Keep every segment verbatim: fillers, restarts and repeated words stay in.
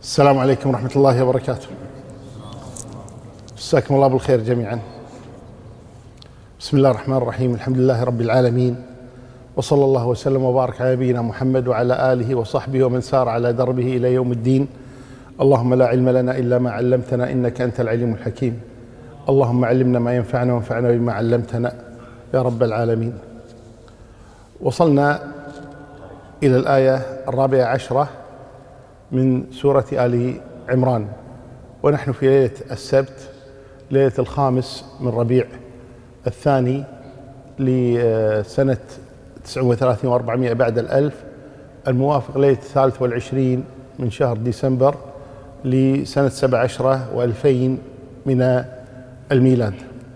السلام عليكم ورحمة الله وبركاته. مساكم الله بالخير جميعا. بسم الله الرحمن الرحيم. الحمد لله رب العالمين، وصلى الله وسلم وبارك على نبينا محمد وعلى آله وصحبه ومن سار على دربه إلى يوم الدين. اللهم لا علم لنا إلا ما علمتنا إنك أنت العليم الحكيم. اللهم علمنا ما ينفعنا وانفعنا بما علمتنا يا رب العالمين. وصلنا إلى الآية الرابعة عشرة من سورة آل عمران، ونحن في ليلة السبت، ليلة الخامس من ربيع الثاني لسنة تسعة وثلاثين وأربعمائة بعد الألف، الموافق ليلة الثالث والعشرين من شهر ديسمبر لسنة سبع عشرة وألفين من الميلاد.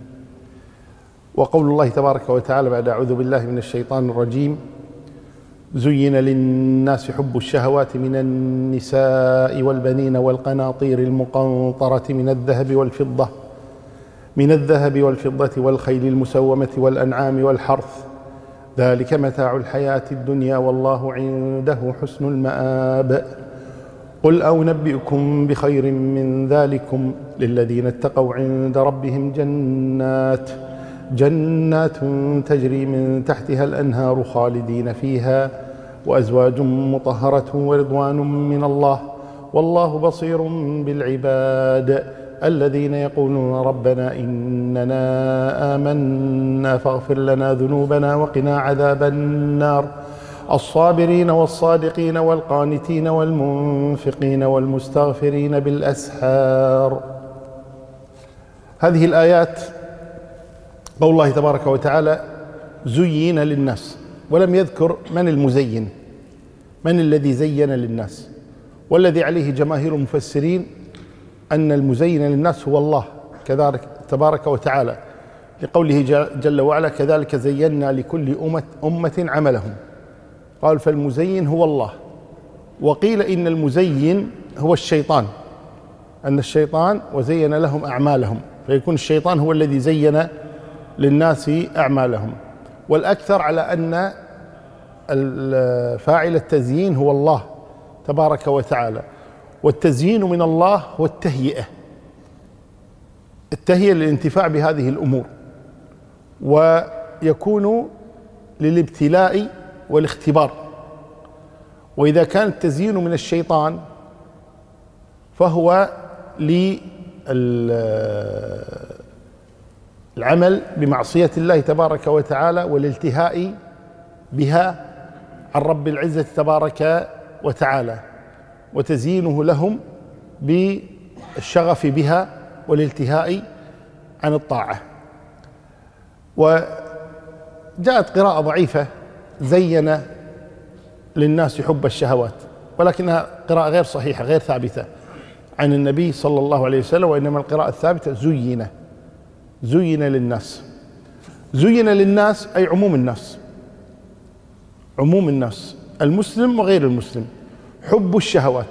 وقول الله تبارك وتعالى بعد أعوذ بالله من الشيطان الرجيم: زين للناس حب الشهوات من النساء والبنين والقناطير المقنطرة من الذهب والفضة من الذهب والفضة والخيل المسومة والأنعام والحرث، ذلك متاع الحياة الدنيا والله عنده حسن المآب. قل أنبئكم بخير من ذلكم للذين اتقوا عند ربهم جنات جنات تجري من تحتها الأنهار خالدين فيها وأزواج مطهرة ورضوان من الله والله بصير بالعباد. الذين يقولون ربنا إننا آمنا فاغفر لنا ذنوبنا وقنا عذاب النار. الصابرين والصادقين والقانتين والمنفقين والمستغفرين بالأسحار. هذه الآيات قول الله تبارك وتعالى: زين للناس، ولم يذكر من المزين، من الذي زين للناس، والذي عليه جماهير المفسرين أن المزين للناس هو الله كذلك تبارك وتعالى، لقوله جل وعلا: كذلك زينا لكل أمة أمة عملهم. قال فالمزين هو الله. وقيل إن المزين هو الشيطان، أن الشيطان وزين لهم أعمالهم، فيكون الشيطان هو الذي زين للناس أعمالهم. والأكثر على أن فاعل التزيين هو الله تبارك وتعالى، والتزيين من الله هو التهيئة، التهيئة للانتفاع بهذه الأمور، ويكون للابتلاء والاختبار. وإذا كان التزيين من الشيطان فهو للعمل بمعصية الله تبارك وتعالى والالتهاء بها عن رب العزة تبارك وتعالى، وتزيينه لهم بالشغف بها والالتهاء عن الطاعة. وجاءت قراءة ضعيفة: زين للناس حب الشهوات، ولكنها قراءة غير صحيحة غير ثابتة عن النبي صلى الله عليه وسلم، وإنما القراءة الثابتة زين زين للناس. زين للناس أي عموم الناس، عموم الناس المسلم وغير المسلم، حب الشهوات.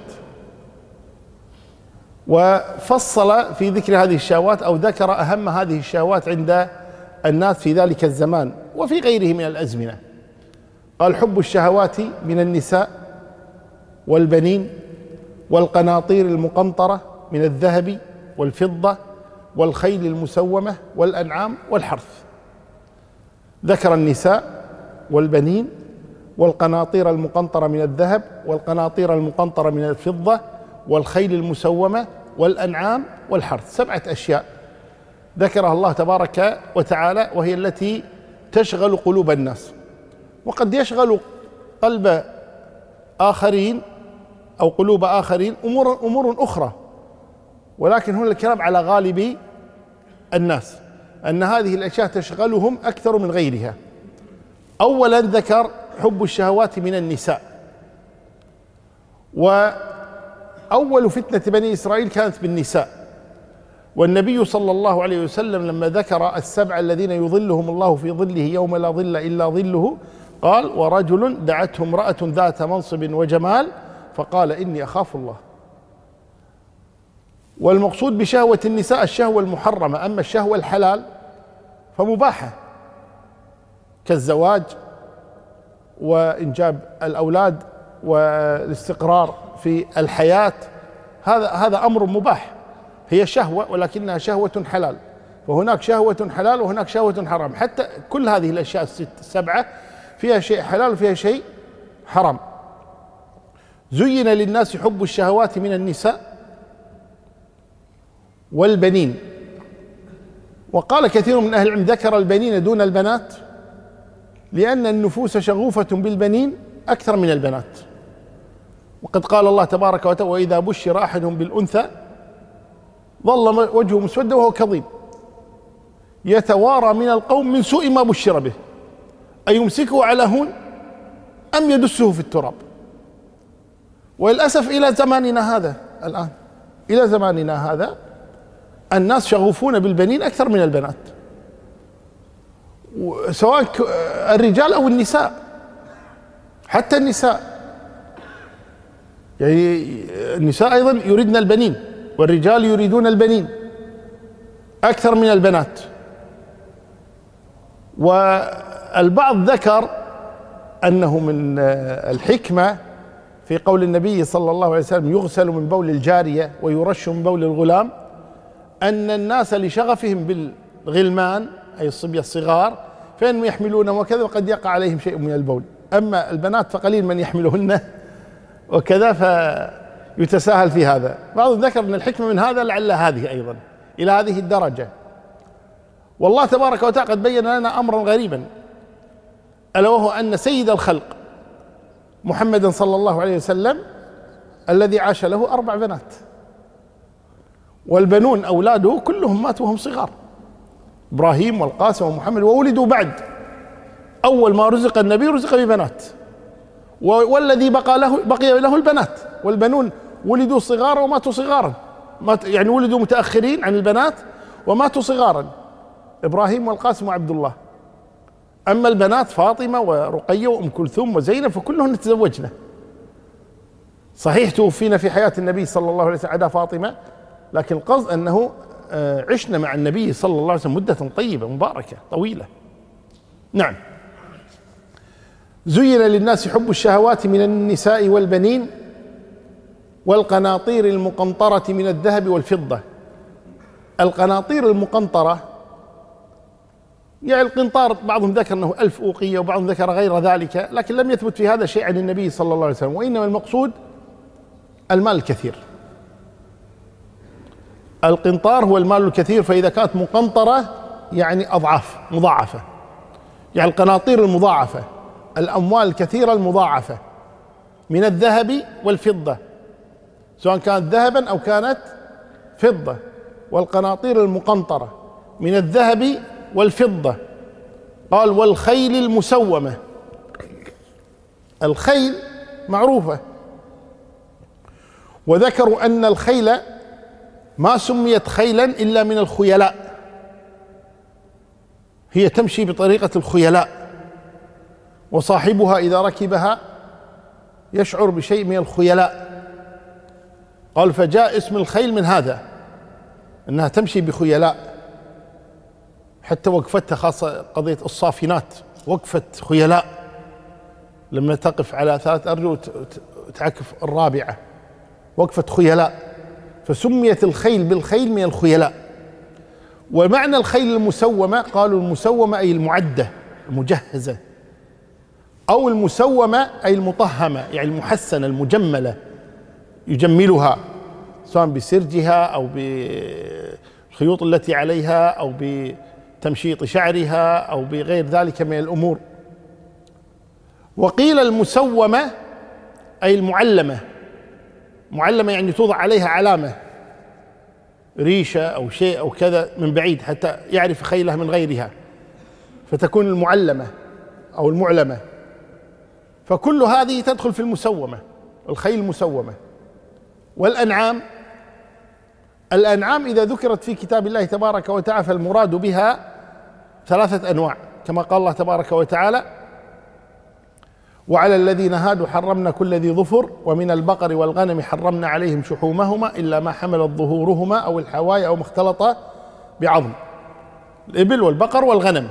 وفصل في ذكر هذه الشهوات أو ذكر أهم هذه الشهوات عند الناس في ذلك الزمان وفي غيره من الأزمنة. قال: حب الشهوات من النساء والبنين والقناطير المقنطرة من الذهب والفضة والخيل المسومة والأنعام والحرث. ذكر النساء والبنين والقناطير المقنطرة من الذهب والقناطير المقنطرة من الفضة والخيل المسومة والأنعام والحرث. سبعة أشياء ذكرها الله تبارك وتعالى، وهي التي تشغل قلوب الناس، وقد يشغل قلب آخرين أو قلوب آخرين أمور أمور أخرى، ولكن هنا الكلام على غالب الناس أن هذه الأشياء تشغلهم أكثر من غيرها. أولا ذكر حب الشهوات من النساء، وأول فتنة بني إسرائيل كانت بالنساء. والنبي صلى الله عليه وسلم لما ذكر السبع الذين يظلهم الله في ظله يوم لا ظل إلا ظله قال: ورجل دعته امرأة ذات منصب وجمال فقال إني أخاف الله. والمقصود بشهوة النساء الشهوة المحرمة، أما الشهوة الحلال فمباحة كالزواج وإنجاب الأولاد والاستقرار في الحياة هذا هذا أمر مباح، هي شهوة ولكنها شهوة حلال، فهناك شهوة حلال وهناك شهوة حرام. حتى كل هذه الأشياء الست السبعة فيها شيء حلال وفيها شيء حرام. زين للناس حب الشهوات من النساء والبنين، وقال كثير من أهل العلم ذكر البنين دون البنات لأن النفوس شغوفة بالبنين أكثر من البنات. وقد قال الله تبارك وتعالى: وإذا بشر أحدهم بالأنثى ظل وجهه مسودا وهو كظيم يتوارى من القوم من سوء ما بشر به أيمسكه على هون أم يدسه في التراب. وللأسف إلى زماننا هذا الآن، إلى زماننا هذا الناس شغوفون بالبنين أكثر من البنات، سواء الرجال أو النساء. حتى النساء، يعني النساء أيضا يريدن البنين والرجال يريدون البنين أكثر من البنات. والبعض ذكر أنه من الحكمة في قول النبي صلى الله عليه وسلم: يغسل من بول الجارية ويرش من بول الغلام، أن الناس لشغفهم بالغلمان أي الصبية الصغار فإنهم يحملونهم وكذا، وقد يقع عليهم شيء من البول، أما البنات فقليل من يحملهن وكذا، فيتساهل في هذا. بعضهم ذكر أن الحكمة من هذا لعل هذه أيضا إلى هذه الدرجة. والله تبارك وتعالى قد بين لنا أمرا غريبا، ألا وهو أن سيد الخلق محمدا صلى الله عليه وسلم الذي عاش له أربع بنات، والبنون أولاده كلهم ماتوا وهم صغار، إبراهيم والقاسم ومحمد، وولدوا بعد. أول ما رزق النبي رزق ببنات، والذي بقى له بقي له البنات، والبنون ولدوا صغارا وماتوا صغارا، يعني ولدوا متأخرين عن البنات وماتوا صغارا، إبراهيم والقاسم وعبد الله. أما البنات فاطمة ورقية وأم كلثوم وزينب فكلهن تزوجنا. صحيح توفينا في حياة النبي صلى الله عليه وسلم عدا فاطمة، لكن القصد أنه عشنا مع النبي صلى الله عليه وسلم مدة طيبة مباركة طويلة. نعم. زين للناس حب الشهوات من النساء والبنين والقناطير المقنطرة من الذهب والفضة. القناطير المقنطرة يعني القنطار بعضهم ذكر أنه ألف أوقية وبعضهم ذكر غير ذلك، لكن لم يثبت في هذا شيء عن النبي صلى الله عليه وسلم، وإنما المقصود المال الكثير. القنطار هو المال الكثير، فإذا كانت مقنطرة يعني أضعاف مضاعفة، يعني القناطير المضاعفة، الأموال الكثيرة المضاعفة من الذهب والفضة، سواء كانت ذهبا أو كانت فضة. والقناطير المقنطرة من الذهب والفضة. قال: والخيل المسومة. الخيل معروفة، وذكروا أن الخيل ما سميت خيلا إلا من الخيلاء، هي تمشي بطريقة الخيلاء، وصاحبها إذا ركبها يشعر بشيء من الخيلاء. قال: فجاء اسم الخيل من هذا، أنها تمشي بخيلاء. حتى وقفتها خاصة قضية الصافنات، وقفة خيلاء لما تقف على ثلاث أرجل وتعكف الرابعة، وقفة خيلاء، فسميت الخيل بالخيل من الخيلاء. ومعنى الخيل المسومة قالوا المسومة أي المعدة المجهزة، أو المسومة أي المطهمة يعني المحسنة المجملة، يجملها سواء بسرجها أو بالخيوط التي عليها أو بتمشيط شعرها أو بغير ذلك من الأمور. وقيل المسومة أي المعلمة، معلمة يعني توضع عليها علامة، ريشة أو شيء أو كذا من بعيد حتى يعرف خيله من غيرها، فتكون المعلمة أو المعلمة. فكل هذه تدخل في المسومة، الخيل المسومة. والأنعام، الأنعام إذا ذكرت في كتاب الله تبارك وتعالى فالمراد بها ثلاثة أنواع، كما قال الله تبارك وتعالى: وعلى الذين هادوا حرمنا كل ذي ظفر ومن البقر والغنم حرمنا عليهم شحومهما إلا ما حملت ظهورهما أو الحوايا أو ما اختلط بعظم، الإبل والبقر والغنم.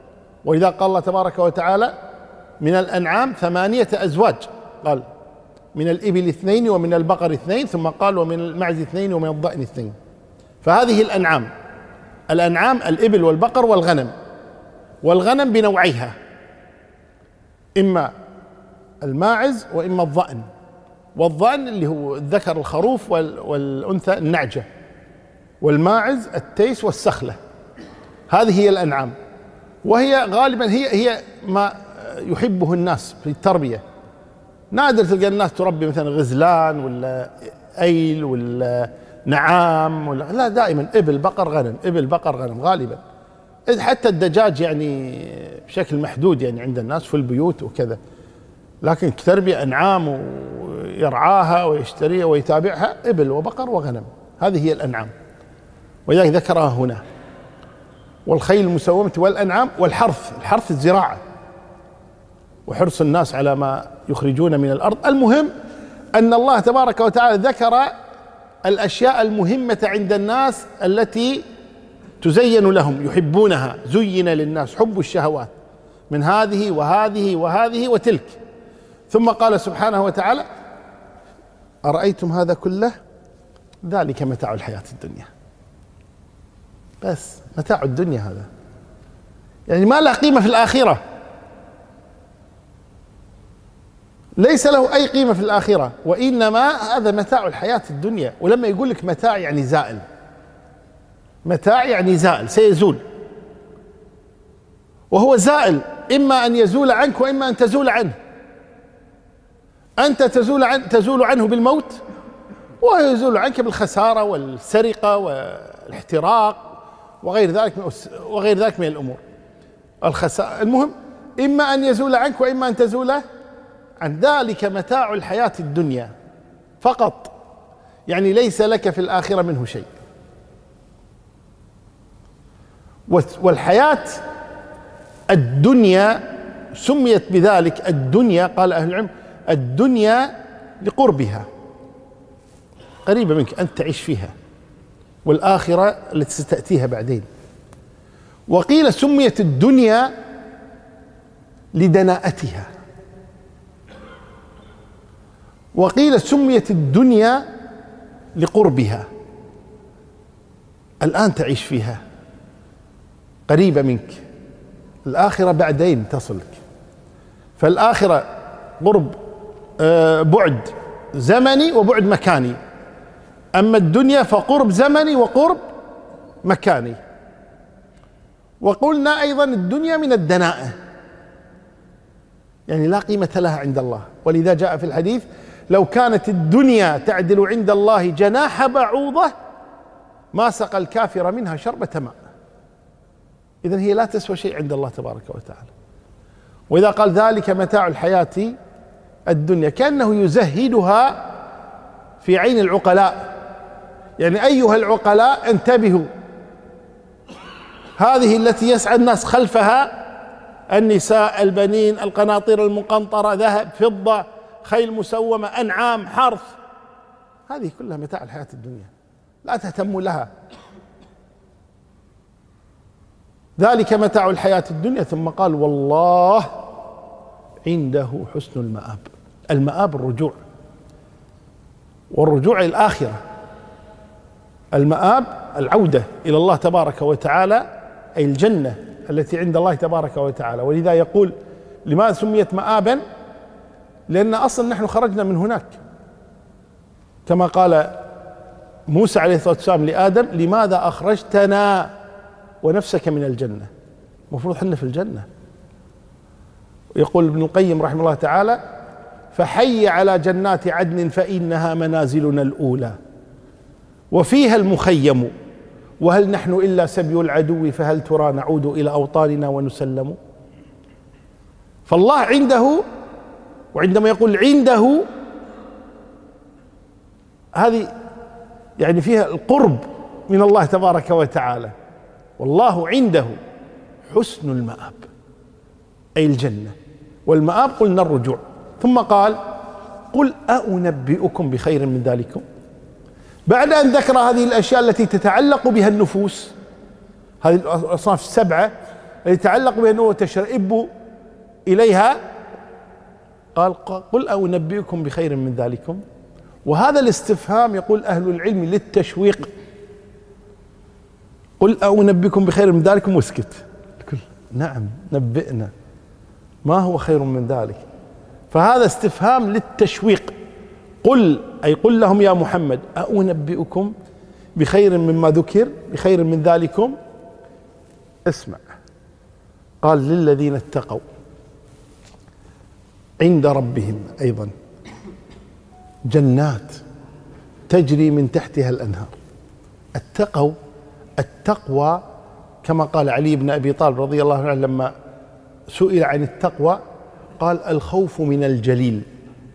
وإذا قال الله تبارك وتعالى: من الأنعام ثمانية أزواج، قال من الإبل اثنين ومن البقر اثنين، ثم قال ومن المعز اثنين ومن الضأن اثنين. فهذه الأنعام، الأنعام الإبل والبقر والغنم، والغنم بنوعيها، إما الماعز وإما الضأن. والضأن اللي هو الذكر الخروف والأنثى النعجة، والماعز التيس والسخلة. هذه هي الأنعام، وهي غالبا هي هي ما يحبه الناس في التربية. نادر تلقى الناس تربي مثلا غزلان ولا أيل ولا نعام ولا لا، دائما إبل بقر غنم، إبل بقر غنم غالبا. حتى الدجاج يعني بشكل محدود يعني عند الناس في البيوت وكذا، لكن تربية أنعام ويرعاها ويشتريها ويتابعها إبل وبقر وغنم، هذه هي الأنعام، ولذلك ذكرها هنا. والخيل المسومة والأنعام والحرث، الحرث الزراعة وحرص الناس على ما يخرجون من الأرض. المهم أن الله تبارك وتعالى ذكر الأشياء المهمة عند الناس التي تزين لهم، يحبونها، زين للناس حب الشهوات من هذه وهذه وهذه وتلك. ثم قال سبحانه وتعالى أرأيتم هذا كله ذلك متاع الحياة الدنيا. بس متاع الدنيا هذا، يعني ما له قيمة في الآخرة، ليس له أي قيمة في الآخرة، وإنما هذا متاع الحياة الدنيا. ولما يقول لك متاع يعني زائل، متاع يعني زائل، سيزول، وهو زائل، إما أن يزول عنك وإما أن تزول عنه. أنت تزول عن تزول عنه بالموت، وهو يزول عنك بالخسارة والسرقة والاحتراق وغير ذلك وغير ذلك من الأمور الخسارة. المهم إما أن يزول عنك وإما أن تزول عن. ذلك متاع الحياة الدنيا فقط، يعني ليس لك في الآخرة منه شيء. والحياة الدنيا سميت بذلك الدنيا، قال أهل العلم الدنيا لقربها، قريبة منك أنت تعيش فيها، والآخرة التي ستأتيها بعدين. وقيل سميت الدنيا لدناءتها، وقيل سميت الدنيا لقربها. الآن تعيش فيها، قريبة منك، الآخرة بعدين تصلك. فالآخرة قرب بعد زمني وبعد مكاني، أما الدنيا فقرب زمني وقرب مكاني. وقلنا أيضا الدنيا من الدناءة، يعني لا قيمة لها عند الله. ولذا جاء في الحديث لو كانت الدنيا تعدل عند الله جناح بعوضة ما سقى الكافر منها شربة ماء. إذن هي لا تسوى شيء عند الله تبارك وتعالى. وإذا قال ذلك متاع الحياة الدنيا كأنه يزهدها في عين العقلاء، يعني أيها العقلاء انتبهوا، هذه التي يسعى الناس خلفها، النساء، البنين، القناطير المقنطرة، ذهب، فضة، خيل مسومة، أنعام، حرث، هذه كلها متاع الحياة الدنيا، لا تهتموا لها. ذلك متاع الحياة الدنيا. ثم قال والله عنده حسن المآب. المآب الرجوع، والرجوع إلى الآخرة. المآب العودة إلى الله تبارك وتعالى، أي الجنة التي عند الله تبارك وتعالى. ولذا يقول لماذا سميت مآبا؟ لأن أصلا نحن خرجنا من هناك، كما قال موسى عليه الصلاة والسلام لآدم لماذا أخرجتنا ونفسك من الجنة؟ المفروض حنا في الجنة. يقول ابن القيم رحمه الله تعالى فحي على جنات عدن فإنها منازلنا الأولى وفيها المخيم، وهل نحن إلا سبي العدو فهل ترى نعود إلى أوطاننا ونسلم. فالله عنده، وعندما يقول عنده هذه يعني فيها القرب من الله تبارك وتعالى. والله عنده حسن المآب أي الجنة، والمآب قلنا الرجوع. ثم قال قل أنبئكم بخير من ذلكم، بعد أن ذكر هذه الأشياء التي تتعلق بها النفوس، هذه الأصناف السبعة التي تتعلق بها النفوس وتشرئب إليها، قال قل أنبئكم بخير من ذلكم. وهذا الاستفهام يقول أهل العلم للتشويق، قل أنبئكم بخير من ذلكم واسكت. نعم نبئنا، ما هو خير من ذلك؟ فهذا استفهام للتشويق. قل أي قل لهم يا محمد أنبئكم بخير مما ذكر، بخير من ذلكم. اسمع، قال للذين اتقوا عند ربهم أيضا جنات تجري من تحتها الأنهار. اتقوا، التقوى كما قال علي بن أبي طالب رضي الله عنه لما سئل عن التقوى قال الخوف من الجليل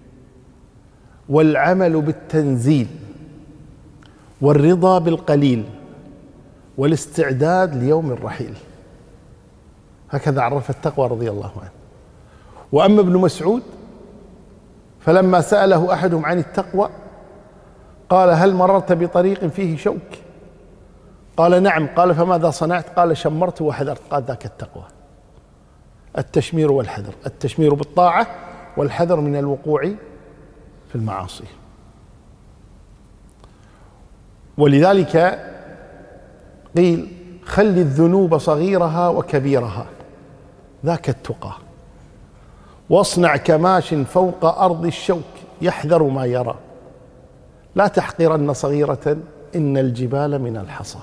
والعمل بالتنزيل والرضا بالقليل والاستعداد ليوم الرحيل. هكذا عرف التقوى رضي الله عنه. وأما ابن مسعود فلما سأله أحدهم عن التقوى قال هل مررت بطريق فيه شوك؟ قال نعم. قال فماذا صنعت؟ قال شمرت وحذرت. قال ذاك التقوى، التشمير والحذر، التشمير بالطاعة والحذر من الوقوع في المعاصي. ولذلك قيل خل الذنوب صغيرها وكبيرها ذاك التقى، واصنع كماش فوق أرض الشوك يحذر ما يرى، لا تحقرن صغيرة إن الجبال من الحصى.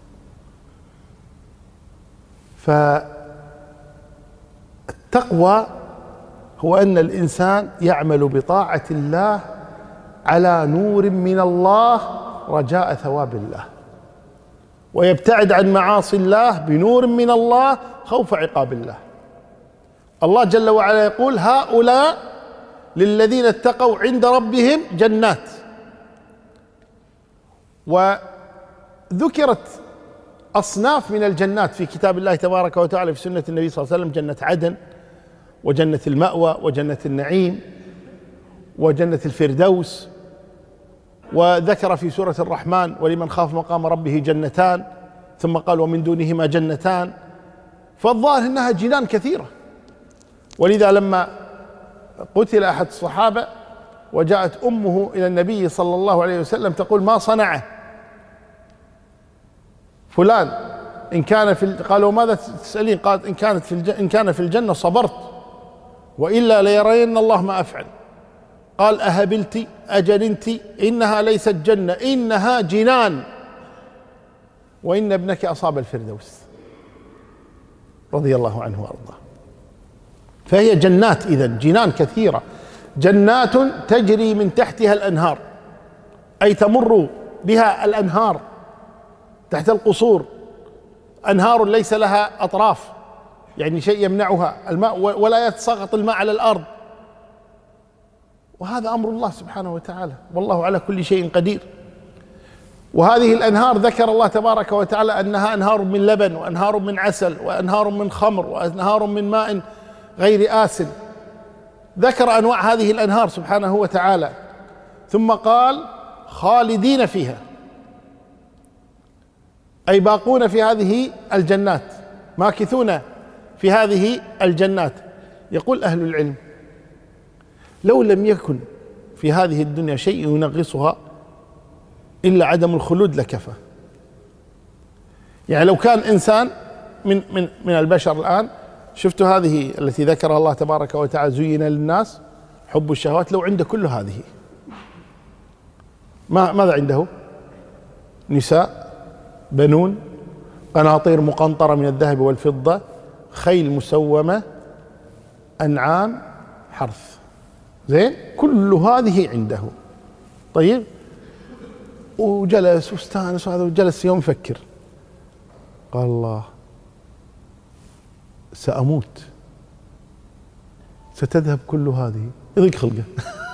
فالتقوى هو أن الإنسان يعمل بطاعة الله على نور من الله رجاء ثواب الله، ويبتعد عن معاصي الله بنور من الله خوف عقاب الله. الله جل وعلا يقول هؤلاء للذين اتقوا عند ربهم جنات. وذكرت أصناف من الجنات في كتاب الله تبارك وتعالى في سنة النبي صلى الله عليه وسلم: جنة عدن، وجنة المأوى، وجنة النعيم، وجنة الفردوس. وذكر في سورة الرحمن: ولمن خاف مقام ربه جنتان، ثم قال: ومن دونهما جنتان. فالظاهر انها جنان كثيرة. ولذا لما قتل احد الصحابة وجاءت امه الى النبي صلى الله عليه وسلم تقول: ما صنعه فلان؟ ان كان في قالوا: ماذا تسألين؟ قالت: ان كانت في الجنة ان كان في الجنة صبرت، والا ليرين الله ما افعل. قال: أهبلت أجننت؟ إنها ليست جنة، إنها جنان، وإن ابنك أصاب الفردوس، رضي الله عنه وأرضاه. فهي جنات، إذن جنان كثيرة، جنات تجري من تحتها الأنهار، أي تمر بها الأنهار تحت القصور، أنهار ليس لها أطراف، يعني شيء يمنعها الماء، ولا يتساقط الماء على الأرض. وهذا أمر الله سبحانه وتعالى، والله على كل شيء قدير. وهذه الأنهار ذكر الله تبارك وتعالى أنها أنهار من لبن، وأنهار من عسل، وأنهار من خمر، وأنهار من ماء غير آسن. ذكر أنواع هذه الأنهار سبحانه وتعالى، ثم قال: خالدين فيها، أي باقون في هذه الجنات، ماكثون في هذه الجنات. يقول أهل العلم: لو لم يكن في هذه الدنيا شيء ينغصها إلا عدم الخلود لكفى. يعني لو كان إنسان من من من البشر الآن، شفتوا هذه التي ذكرها الله تبارك وتعالى: زين للناس حب الشهوات، لو عنده كل هذه، ما ماذا عنده؟ نساء، بنون، قناطير مقنطرة من الذهب والفضة، خيل مسومة، أنعام، حرث. زين، كل هذه عنده. طيب، وجلس واستانس وهذا، وجلس يوم يفكر، قال: الله، سأموت، ستذهب كل هذه، يضيق خلقه.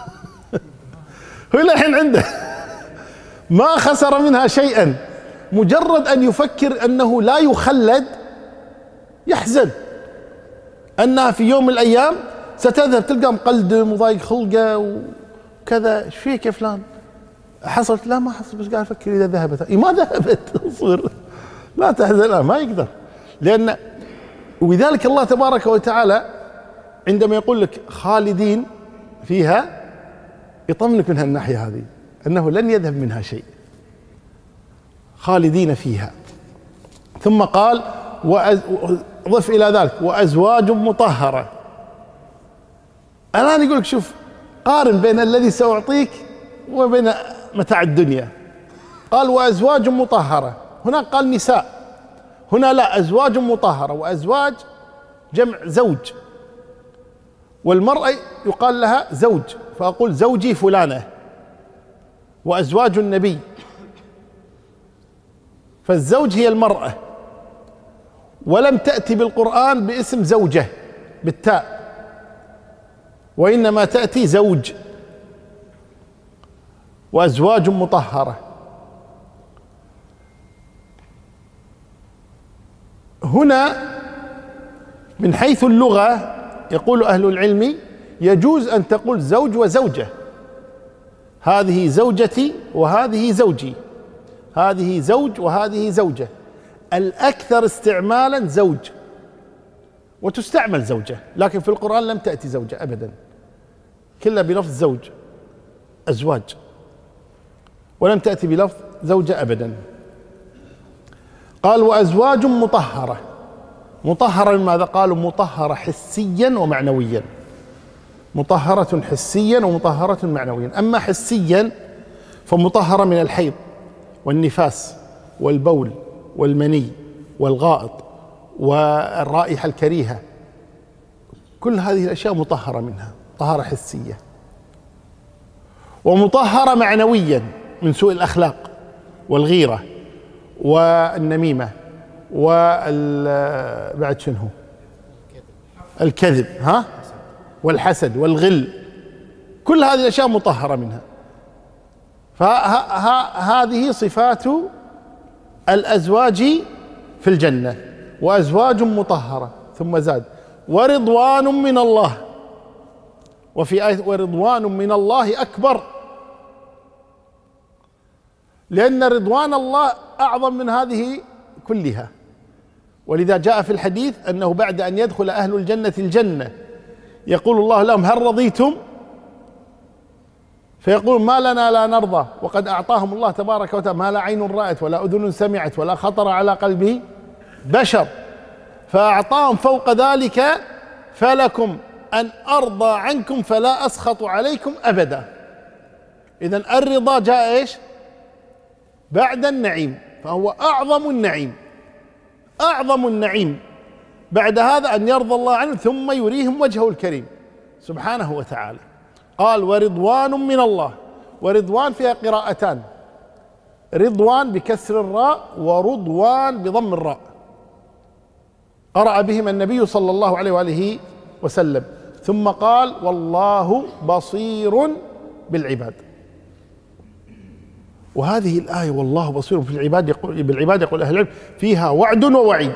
هو الحين عنده ما خسر منها شيئا، مجرد أن يفكر أنه لا يخلد يحزن أنها في يوم من الأيام ستذهب. تلقى مقلدم وضايق خلقه وكذا. ايش فيك يا فلان؟ حصلت؟ لا ما حصل، بس قاعد افكر اذا ذهبت. إيه ما ذهبت، اصبر، لا تحزن. لا، ما يقدر. لان ولذلك الله تبارك وتعالى عندما يقول لك خالدين فيها يطمنك من هالناحية هذه أنه لن يذهب منها شيء، خالدين فيها. ثم قال وضف إلى ذلك وأزواج مطهرة. الآن يقول لك شوف، قارن بين الذي سأعطيك وبين متاع الدنيا. قال وأزواج مطهرة، هناك قال نساء، هنا لا، أزواج مطهرة. وأزواج جمع زوج، والمرأة يقال لها زوج، فأقول زوجي فلانة. وأزواج النبي، فالزوج هي المرأة، ولم تأتي بالقرآن باسم زوجة بالتاء، وإنما تأتي زوج. وأزواج مطهرة هنا من حيث اللغة يقول أهل العلم يجوز أن تقول زوج وزوجة، هذه زوجتي وهذه زوجي، هذه زوج وهذه زوجة. الأكثر استعمالا زوج، وتستعمل زوجة، لكن في القرآن لم تأتي زوجة أبدا، كلها بلفظ زوج، أزواج، ولم تأتي بلفظ زوجة أبدا. قال وأزواج مطهرة. مطهرة لماذا؟ قالوا مطهرة حسيا ومعنويا، مطهرة حسيا ومطهرة معنويا. أما حسيا فمطهرة من الحيض والنفاس والبول والمني والغائط والرائحة الكريهة، كل هذه الأشياء مطهرة منها طهارة حسية. ومطهرة معنويا من سوء الأخلاق والغيرة والنميمة وال بعد شنو الكذب ها والحسد والغل، كل هذه الأشياء مطهرة منها. فهذه صفات الأزواج في الجنة، وأزواج مطهرة. ثم زاد ورضوان من الله، وفي آية ورضوان من الله أكبر، لأن رضوان الله أعظم من هذه كلها. ولذا جاء في الحديث أنه بعد أن يدخل أهل الجنة الجنة يقول الله لهم هل رضيتم؟ فيقول ما لنا لا نرضى، وقد أعطاهم الله تبارك وتعالى ما لا عين رأت ولا أذن سمعت ولا خطر على قلبه بشر، فأعطاهم فوق ذلك فلكم أن أرضى عنكم فلا أسخط عليكم أبدا. إذن الرضا جاء إيش؟ بعد النعيم، فهو أعظم النعيم، أعظم النعيم بعد هذا أن يرضى الله عنه ثم يريهم وجهه الكريم سبحانه وتعالى. قال ورضوان من الله، ورضوان فيها قراءتان، رضوان بكسر الراء ورضوان بضم الراء، قرأ بهما النبي صلى الله عليه وآله وسلم. ثم قال والله بصير بالعباد. وهذه الآية والله بصير في العباد يقول بالعباد يقول أهل العلم فيها وعد ووعيد،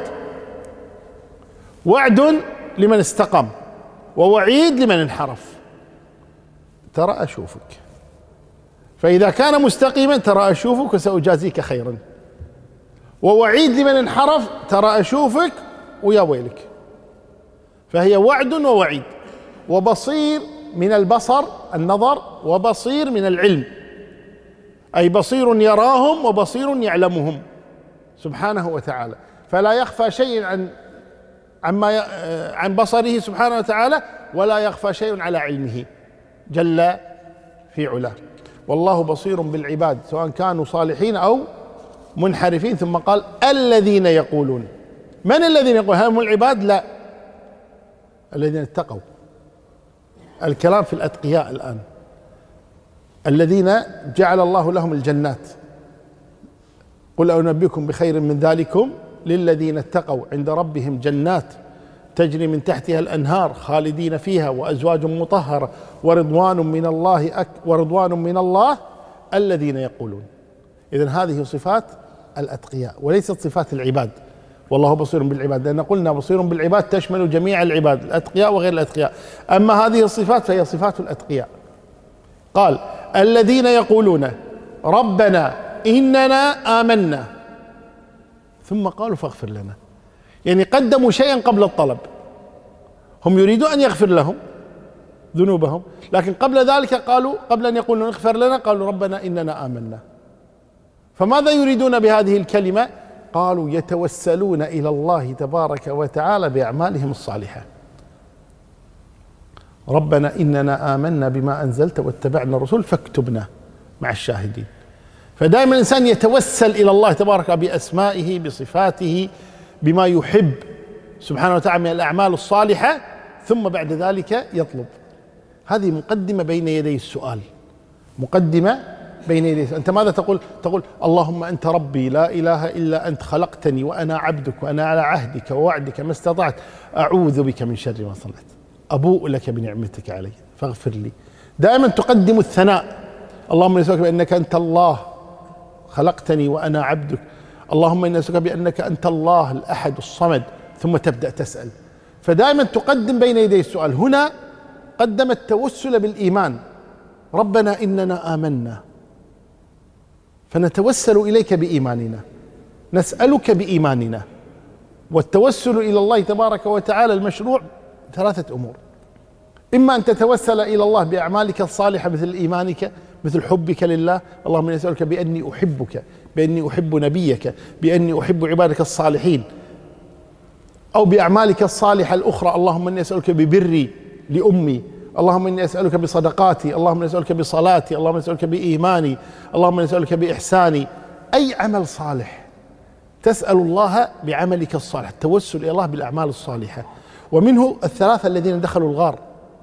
وعد لمن استقام ووعيد لمن انحرف. ترى أشوفك، فإذا كان مستقيما ترى أشوفك وسأجازيك خيرا، ووعيد لمن انحرف ترى أشوفك ويا ويلك. فهي وعد ووعيد. وبصير من البصر النظر، وبصير من العلم، أي بصير يراهم وبصير يعلمهم سبحانه وتعالى، فلا يخفى شيء عن عما عن بصره سبحانه وتعالى، ولا يخفى شيء على علمه جل في علاه. والله بصير بالعباد سواء كانوا صالحين أو منحرفين. ثم قال الذين يقولون. من الذين يقولون؟ هم العباد؟ لا، الذين اتقوا. الكلام في الأتقياء الآن، الذين جعل الله لهم الجنات. قل أنبئكم بخير من ذلكم للذين اتقوا عند ربهم جنات تجري من تحتها الأنهار خالدين فيها وأزواج مطهرة ورضوان من الله أك ورضوان من الله الذين يقولون. إذن هذه صفات الأتقياء وليست صفات العباد. والله بصير بالعباد، لأن قلنا بصير بالعباد تشمل جميع العباد الأتقياء وغير الأتقياء، أما هذه الصفات فهي صفات الأتقياء. قال الذين يقولون ربنا إننا آمنا، ثم قالوا فاغفر لنا. يعني قدموا شيئا قبل الطلب، هم يريدون أن يغفر لهم ذنوبهم. لكن قبل ذلك قالوا، قبل أن يقولوا اغفر لنا، قالوا ربنا إننا آمنا. فماذا يريدون بهذه الكلمة؟ قالوا يتوسلون إلى الله تبارك وتعالى بأعمالهم الصالحة. ربنا إننا آمنا بما أنزلت واتبعنا الرسول فاكتبنا مع الشاهدين. فدائما الإنسان يتوسل إلى الله تبارك بأسمائه، بصفاته، بما يحب سبحانه وتعالى من الأعمال الصالحة، ثم بعد ذلك يطلب. هذه مقدمة بين يدي السؤال، مقدمة بين يدي السؤال. أنت ماذا تقول؟ تقول اللهم أنت ربي لا إله إلا أنت خلقتني وأنا عبدك وأنا على عهدك ووعدك ما استطعت أعوذ بك من شر ما صنعت أبوء لك بنعمتك علي فاغفر لي. دائما تقدم الثناء. اللهم إني أسألك بأنك أنت الله خلقتني وأنا عبدك، اللهم إني أسألك بأنك أنت الله الأحد الصمد، ثم تبدأ تسأل. فدائما تقدم بين يدي السؤال. هنا قدم التوسل بالإيمان، ربنا إننا آمنا فنتوسل إليك بإيماننا، نسألك بإيماننا. والتوسل إلى الله تبارك وتعالى المشروع ثلاثة أمور: إما أن تتوسل إلى الله بأعمالك الصالحة مثل إيمانك، مثل حبك لله، اللهم إني أسألك بأني أحبك، بأني أحب نبيك، بأني أحب عبادك الصالحين. أو بأعمالك الصالحة الأخرى، اللهم إني أسألك ببري لأمي، اللهم إني أسألك بصدقاتي، اللهم إني أسألك بصلاتي، اللهم إني أسألك بإيماني، اللهم إني أسألك بإحساني. أي عمل صالح تسأل الله بعملك الصالح، التوسل إلى الله بالأعمال الصالحة. ومنه الثلاثة الذين دخلوا الغار: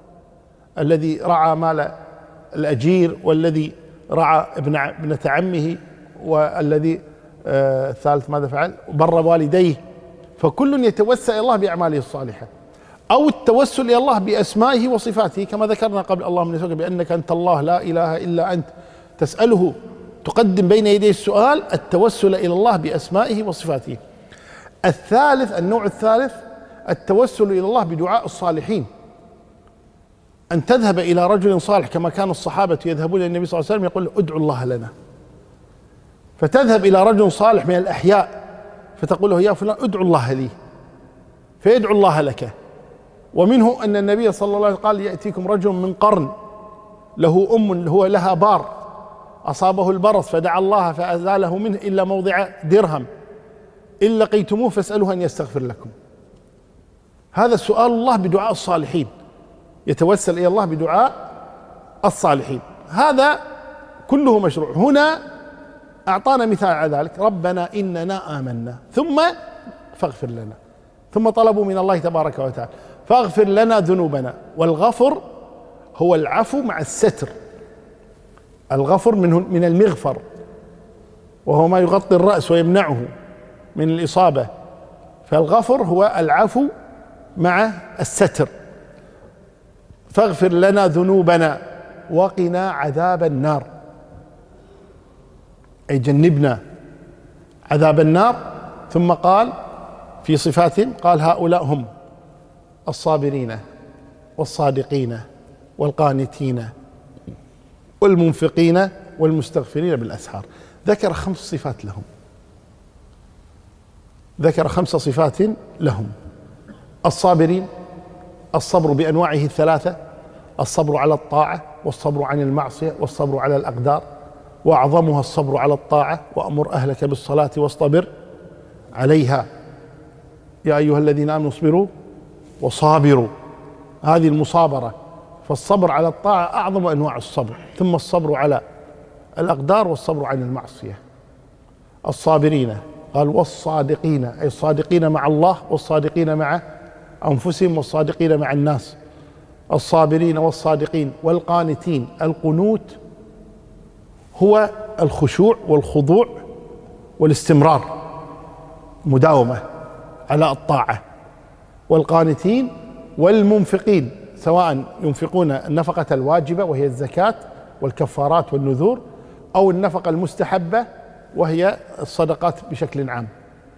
الذي رعى مال الأجير، والذي رعى ابن ابنة عمه، والذي آه الثالث ماذا فعل؟ بر والديه. فكل يتوسل إلى الله بأعماله الصالحة، أو التوسل إلى الله بأسمائه وصفاته كما ذكرنا قبل، اللهم نسألك بأنك أنت الله لا إله إلا أنت، تسأله، تقدم بين يدي السؤال التوسل إلى الله بأسمائه وصفاته. الثالث، النوع الثالث، التوسل إلى الله بدعاء الصالحين، أن تذهب إلى رجل صالح كما كان الصحابة يذهبون إلى النبي صلى الله عليه وسلم يقول ادعوا الله لنا، فتذهب إلى رجل صالح من الأحياء فتقول له يا فلان ادعو الله لي، فيدعو الله لك. ومنه أن النبي صلى الله عليه وسلم قال يأتيكم رجل من قرن له أم هو لها بار أصابه البرص فدعا الله فأزاله منه إلا موضع درهم، إن لقيتموه فاسألوه أن يستغفر لكم. هذا سؤال الله بدعاء الصالحين، يتوسل إلى الله بدعاء الصالحين، هذا كله مشروع. هنا أعطانا مثال على ذلك: ربنا إننا آمنا ثم فاغفر لنا، ثم طلبوا من الله تبارك وتعالى فاغفر لنا ذنوبنا. والغفر هو العفو مع الستر، الغفر منه من المغفر، وهو ما يغطي الرأس ويمنعه من الإصابة، فالغفر هو العفو مع الستر. فاغفر لنا ذنوبنا وقنا عذاب النار، أي جنبنا عذاب النار. ثم قال في صفاتهم، قال هؤلاء هم الصابرين والصادقين والقانتين والمنفقين والمستغفرين بالأسحار. ذكر خمس صفات لهم، ذكر خمس صفات لهم: الصابرين، الصبر بأنواعه الثلاثة، الصبر على الطاعة والصبر عن المعصية والصبر على الأقدار، وأعظمها الصبر على الطاعة: وأمر أهلك بالصلاة واصطبر عليها يا أيها الذين آمنوا اصبروا وصابروا. هذه المصابرة، فالصبر على الطاعة أعظم أنواع الصبر، ثم الصبر على الأقدار والصبر عن المعصية. الصابرين قال والصادقين، أي الصادقين مع الله والصادقين مع أنفسهم والصادقين مع الناس. الصابرين والصادقين والقانتين. القنوت هو الخشوع والخضوع والاستمرار، مداومة على الطاعة. والقانتين والمنفقين، سواء ينفقون النفقة الواجبة وهي الزكاة والكفارات والنذور، أو النفقة المستحبة وهي الصدقات بشكل عام.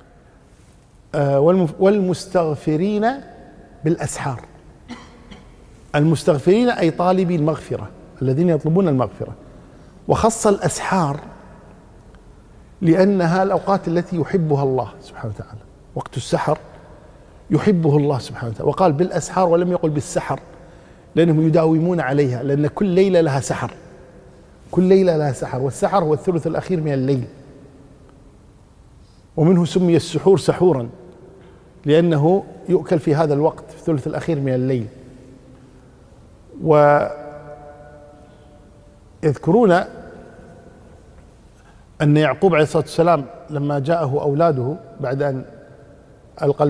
والمستغفرين بالأسحار، المستغفرين أي طالبي المغفرة، الذين يطلبون المغفرة. وخص الأسحار لأنها الأوقات التي يحبها الله سبحانه وتعالى، وقت السحر يحبه الله سبحانه وتعالى، وقال بالأسحار ولم يقل بالسحر، لأنهم يداومون عليها، لأن كل ليلة لها سحر، كل ليلة لها سحر، والسحر هو الثلث الأخير من الليل، ومنه سمي السحور سحورا لأنه يؤكل في هذا الوقت في الثلث الأخير من الليل. ويذكرون أن يعقوب عليه الصلاة والسلام لما جاءه أولاده بعد أن ألقى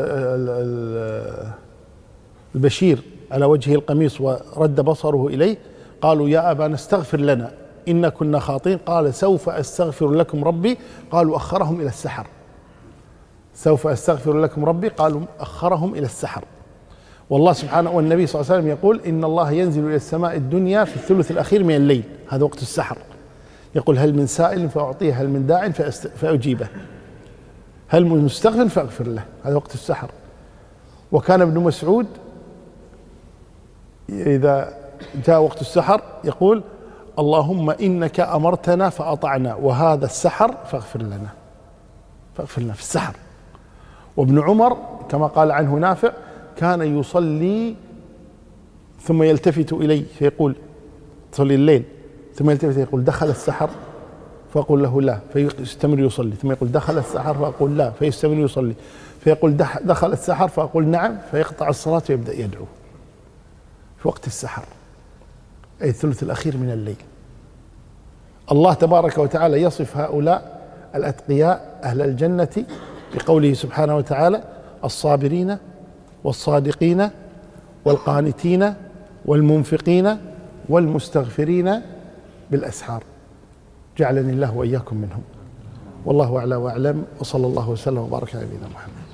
البشير على وجهه القميص ورد بصره إليه، قالوا يا أبانا استغفر لنا إن كنا خاطئين، قال سوف أستغفر لكم ربي، قالوا أخرهم إلى السحر، سوف أستغفر لكم ربي، قالوا أخرهم إلى السحر. والله سبحانه والنبي صلى الله عليه وسلم يقول إن الله ينزل إلى السماء الدنيا في الثلث الأخير من الليل، هذا وقت السحر، يقول هل من سائل فأعطيه، هل من داع فأجيبه، هل من مستغفر فأغفر له، هذا وقت السحر. وكان ابن مسعود إذا جاء وقت السحر يقول اللهم إنك أمرتنا فأطعنا وهذا السحر فاغفر لنا، فاغفر لنا في السحر. وابن عمر كما قال عنه نافع كان يصلي ثم يلتفت إلي فيقول، تصلي الليل ثم يلتفت يقول دخل السحر، فأقول له لا، فيستمر يصلي، ثم يقول دخل السحر، فأقول لا، فيستمر يصلي، فيقول دخل السحر، فأقول نعم، فيقطع الصلاة ويبدأ يدعو في وقت السحر، أي الثلث الأخير من الليل. الله تبارك وتعالى يصف هؤلاء الأتقياء أهل الجنة بقوله سبحانه وتعالى الصابرين والصادقين والقانتين والمنفقين والمستغفرين بالأسحار، جعلني الله وإياكم منهم. والله أعلى وأعلم، وصلى الله وسلم وبارك على نبينا محمد.